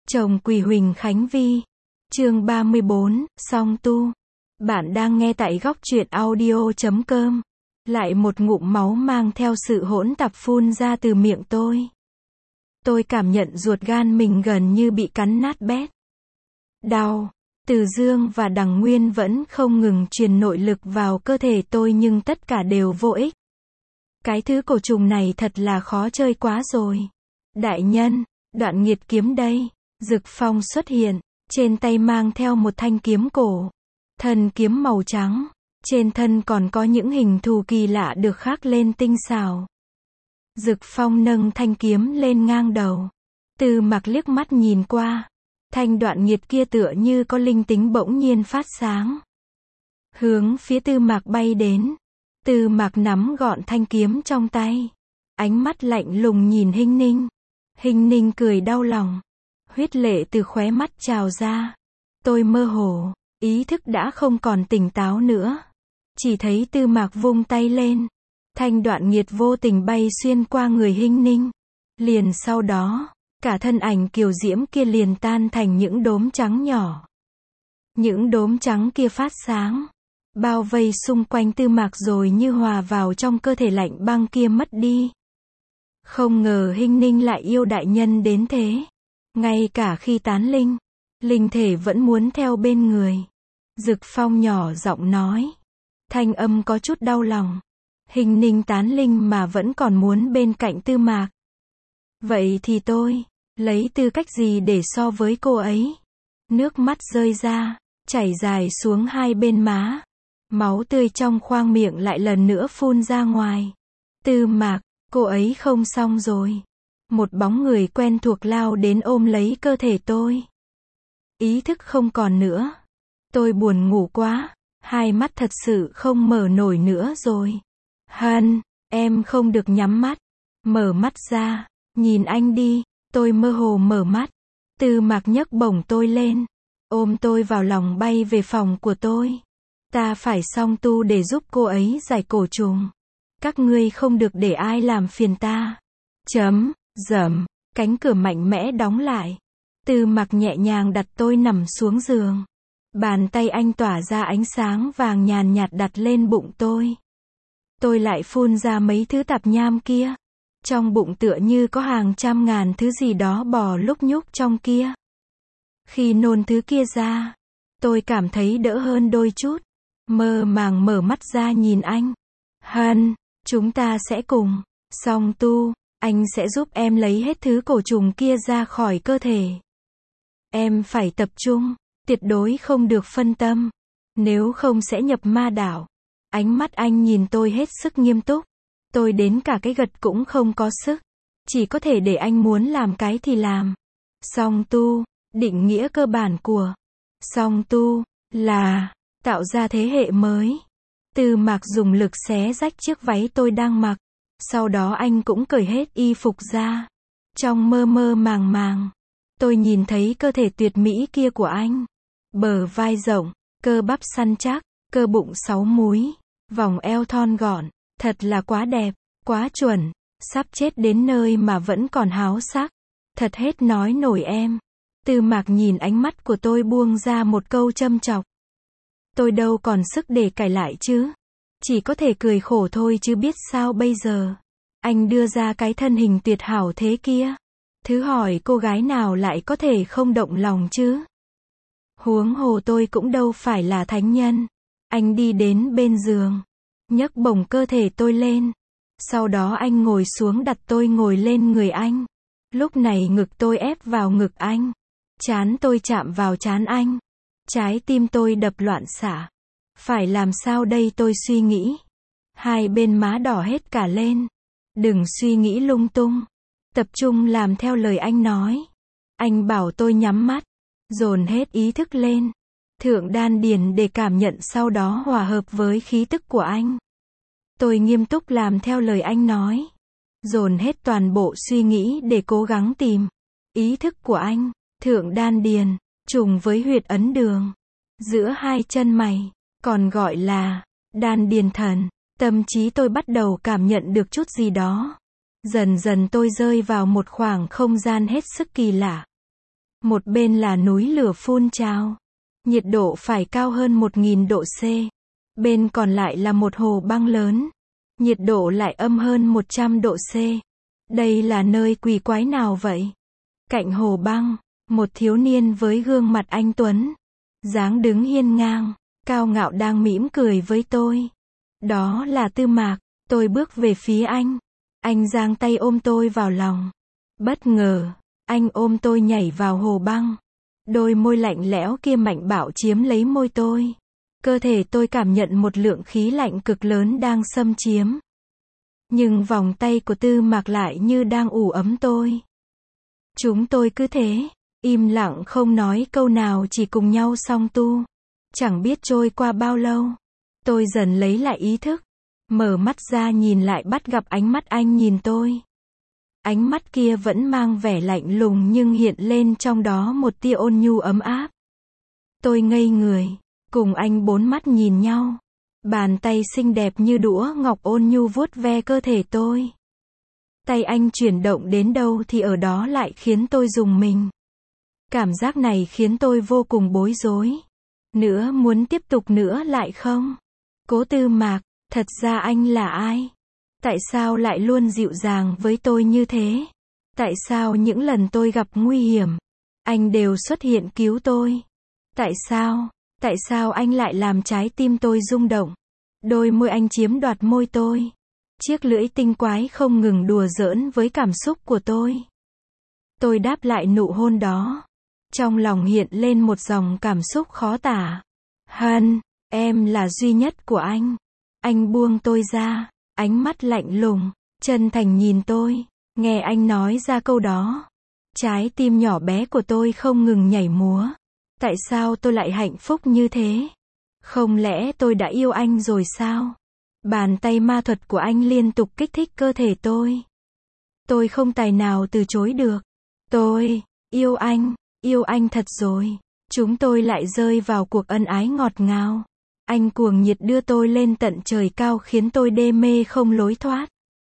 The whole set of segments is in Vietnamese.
Chồng Quỳ Huỳnh Khánh Vi. Chương 34, song tu. Bạn đang nghe tại góc truyện audio.com. Lại một ngụm máu mang theo sự hỗn tạp phun ra từ miệng tôi. Tôi cảm nhận ruột gan mình gần như bị cắn nát bét. Đau. Từ Dương và Đằng Nguyên vẫn không ngừng truyền nội lực vào cơ thể tôi nhưng tất cả đều vô ích. Cái thứ cổ trùng này thật là khó chơi quá rồi. Đại nhân, Đoạn Nghiệt kiếm đây. Dực Phong xuất hiện, trên tay mang theo một thanh kiếm cổ. Thân kiếm màu trắng, trên thân còn có những hình thù kỳ lạ được khắc lên tinh xảo. Dực Phong nâng thanh kiếm lên ngang đầu. Tư Mạc liếc mắt nhìn qua. Thanh Đoạn Nghiệt kia tựa như có linh tính bỗng nhiên phát sáng. Hướng phía Tư Mạc bay đến. Tư Mạc nắm gọn thanh kiếm trong tay. Ánh mắt lạnh lùng nhìn Hinh Ninh. Hinh Ninh cười đau lòng. Huyết lệ từ khóe mắt trào ra. Tôi mơ hồ, ý thức đã không còn tỉnh táo nữa. Chỉ thấy Tư Mạc vung tay lên. Thanh Đoạn Nghiệt vô tình bay xuyên qua người Hinh Ninh. Liền sau đó, cả thân ảnh kiều diễm kia liền tan thành những đốm trắng nhỏ. Những đốm trắng kia phát sáng, bao vây xung quanh Tư Mạc rồi như hòa vào trong cơ thể lạnh băng kia mất đi. Không ngờ Hinh Ninh lại yêu đại nhân đến thế. Ngay cả khi tán linh, linh thể vẫn muốn theo bên người. Dực Phong nhỏ giọng nói. Thanh âm có chút đau lòng. Hinh Ninh tán linh mà vẫn còn muốn bên cạnh Tư Mạc. Vậy thì tôi, lấy tư cách gì để so với cô ấy? Nước mắt rơi ra, chảy dài xuống hai bên má. Máu tươi trong khoang miệng lại lần nữa phun ra ngoài. Tư Mạc, cô ấy không xong rồi. Một bóng người quen thuộc lao đến ôm lấy cơ thể tôi. Ý thức không còn nữa. Tôi buồn ngủ quá. Hai mắt thật sự không mở nổi nữa rồi. Hân, em không được nhắm mắt. Mở mắt ra, nhìn anh đi. Tôi mơ hồ mở mắt. Tư Mạc nhấc bổng tôi lên. Ôm tôi vào lòng bay về phòng của tôi. Ta phải song tu để giúp cô ấy giải cổ trùng. Các ngươi không được để ai làm phiền ta. Rầm, cánh cửa mạnh mẽ đóng lại. Tư Mạc nhẹ nhàng đặt tôi nằm xuống giường. Bàn tay anh tỏa ra ánh sáng vàng nhàn nhạt đặt lên bụng tôi. Tôi lại phun ra mấy thứ tạp nham kia. Trong bụng tựa như có hàng trăm ngàn thứ gì đó bò lúc nhúc trong kia. Khi nôn thứ kia ra, tôi cảm thấy đỡ hơn đôi chút. Mơ màng mở mắt ra nhìn anh. Hân, chúng ta sẽ cùng song tu. Anh sẽ giúp em lấy hết thứ cổ trùng kia ra khỏi cơ thể. Em phải tập trung, tuyệt đối không được phân tâm. Nếu không sẽ nhập ma đảo. Ánh mắt anh nhìn tôi hết sức nghiêm túc. Tôi đến cả cái gật cũng không có sức. Chỉ có thể để anh muốn làm cái thì làm. Song tu, định nghĩa cơ bản của song tu là tạo ra thế hệ mới. Tư Mạc dùng lực xé rách chiếc váy tôi đang mặc. Sau đó anh cũng cởi hết y phục ra. Trong mơ mơ màng màng, tôi nhìn thấy cơ thể tuyệt mỹ kia của anh. Bờ vai rộng, cơ bắp săn chắc, cơ bụng 6 múi, vòng eo thon gọn, thật là quá đẹp, quá chuẩn, sắp chết đến nơi mà vẫn còn háo sắc. Thật hết nói nổi em. Tư Mạc nhìn ánh mắt của tôi buông ra một câu châm chọc. Tôi đâu còn sức để cãi lại chứ. Chỉ có thể cười khổ thôi chứ biết sao bây giờ. Anh đưa ra cái thân hình tuyệt hảo thế kia. Thứ hỏi cô gái nào lại có thể không động lòng chứ. Huống hồ tôi cũng đâu phải là thánh nhân. Anh đi đến bên giường, nhấc bổng cơ thể tôi lên. Sau đó anh ngồi xuống đặt tôi ngồi lên người anh. Lúc này ngực tôi ép vào ngực anh. Trán tôi chạm vào trán anh. Trái tim tôi đập loạn xạ. Phải làm sao đây tôi suy nghĩ. Hai bên má đỏ hết cả lên. Đừng suy nghĩ lung tung. Tập trung làm theo lời anh nói. Anh bảo tôi nhắm mắt. Dồn hết ý thức lên. Thượng đan điền để cảm nhận sau đó hòa hợp với khí tức của anh. Tôi nghiêm túc làm theo lời anh nói. Dồn hết toàn bộ suy nghĩ để cố gắng tìm ý thức của anh. Thượng đan điền, trùng với huyệt ấn đường. Giữa hai chân mày. Còn gọi là đan điền thần. Tâm trí tôi bắt đầu cảm nhận được chút gì đó. Dần dần tôi rơi vào một khoảng không gian hết sức kỳ lạ. Một bên là núi lửa phun trào. Nhiệt độ phải cao hơn 1000 độ C. Bên còn lại là một hồ băng lớn. Nhiệt độ lại âm hơn 100 độ C. Đây là nơi quỷ quái nào vậy? Cạnh hồ băng, một thiếu niên với gương mặt anh tuấn, dáng đứng hiên ngang, cao ngạo đang mỉm cười với tôi. Đó là Tư Mạc. Tôi bước về phía anh. Anh giang tay ôm tôi vào lòng. Bất ngờ, anh ôm tôi nhảy vào hồ băng. Đôi môi lạnh lẽo kia mạnh bạo chiếm lấy môi tôi. Cơ thể tôi cảm nhận một lượng khí lạnh cực lớn đang xâm chiếm. Nhưng vòng tay của Tư Mạc lại như đang ủ ấm tôi. Chúng tôi cứ thế, im lặng không nói câu nào, chỉ cùng nhau song tu. Chẳng biết trôi qua bao lâu, tôi dần lấy lại ý thức. Mở mắt ra nhìn lại bắt gặp ánh mắt anh nhìn tôi. Ánh mắt kia vẫn mang vẻ lạnh lùng nhưng hiện lên trong đó một tia ôn nhu ấm áp. Tôi ngây người, cùng anh bốn mắt nhìn nhau. Bàn tay xinh đẹp như đũa ngọc ôn nhu vuốt ve cơ thể tôi. Tay anh chuyển động đến đâu thì ở đó lại khiến tôi rùng mình. Cảm giác này khiến tôi vô cùng bối rối. Nữa muốn tiếp tục nữa lại không? Cố Tư Mạc, thật ra anh là ai? Tại sao lại luôn dịu dàng với tôi như thế? Tại sao những lần tôi gặp nguy hiểm, anh đều xuất hiện cứu tôi? Tại sao anh lại làm trái tim tôi rung động? Đôi môi anh chiếm đoạt môi tôi. Chiếc lưỡi tinh quái không ngừng đùa giỡn với cảm xúc của tôi. Tôi đáp lại nụ hôn đó. Trong lòng hiện lên một dòng cảm xúc khó tả. Hân, em là duy nhất của anh. Anh buông tôi ra, ánh mắt lạnh lùng, chân thành nhìn tôi. Nghe anh nói ra câu đó, trái tim nhỏ bé của tôi không ngừng nhảy múa. Tại sao tôi lại hạnh phúc như thế? Không lẽ tôi đã yêu anh rồi sao? Bàn tay ma thuật của anh liên tục kích thích cơ thể tôi. Tôi không tài nào từ chối được. Tôi yêu anh thật rồi. Chúng tôi lại rơi vào cuộc ân ái ngọt ngào. Anh cuồng nhiệt đưa tôi lên tận trời cao khiến tôi đê mê không lối thoát.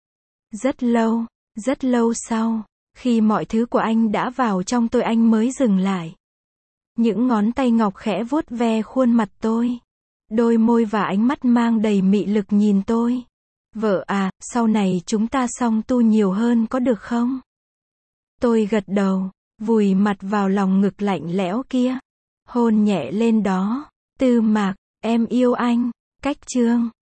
Rất lâu sau, khi mọi thứ của anh đã vào trong tôi anh mới dừng lại. Những ngón tay ngọc khẽ vuốt ve khuôn mặt tôi. Đôi môi và ánh mắt mang đầy mị lực nhìn tôi. Vợ à, sau này chúng ta song tu nhiều hơn có được không? Tôi gật đầu, vùi mặt vào lòng ngực lạnh lẽo kia. Hôn nhẹ lên đó. Tư Mạc, em yêu anh. Cách chương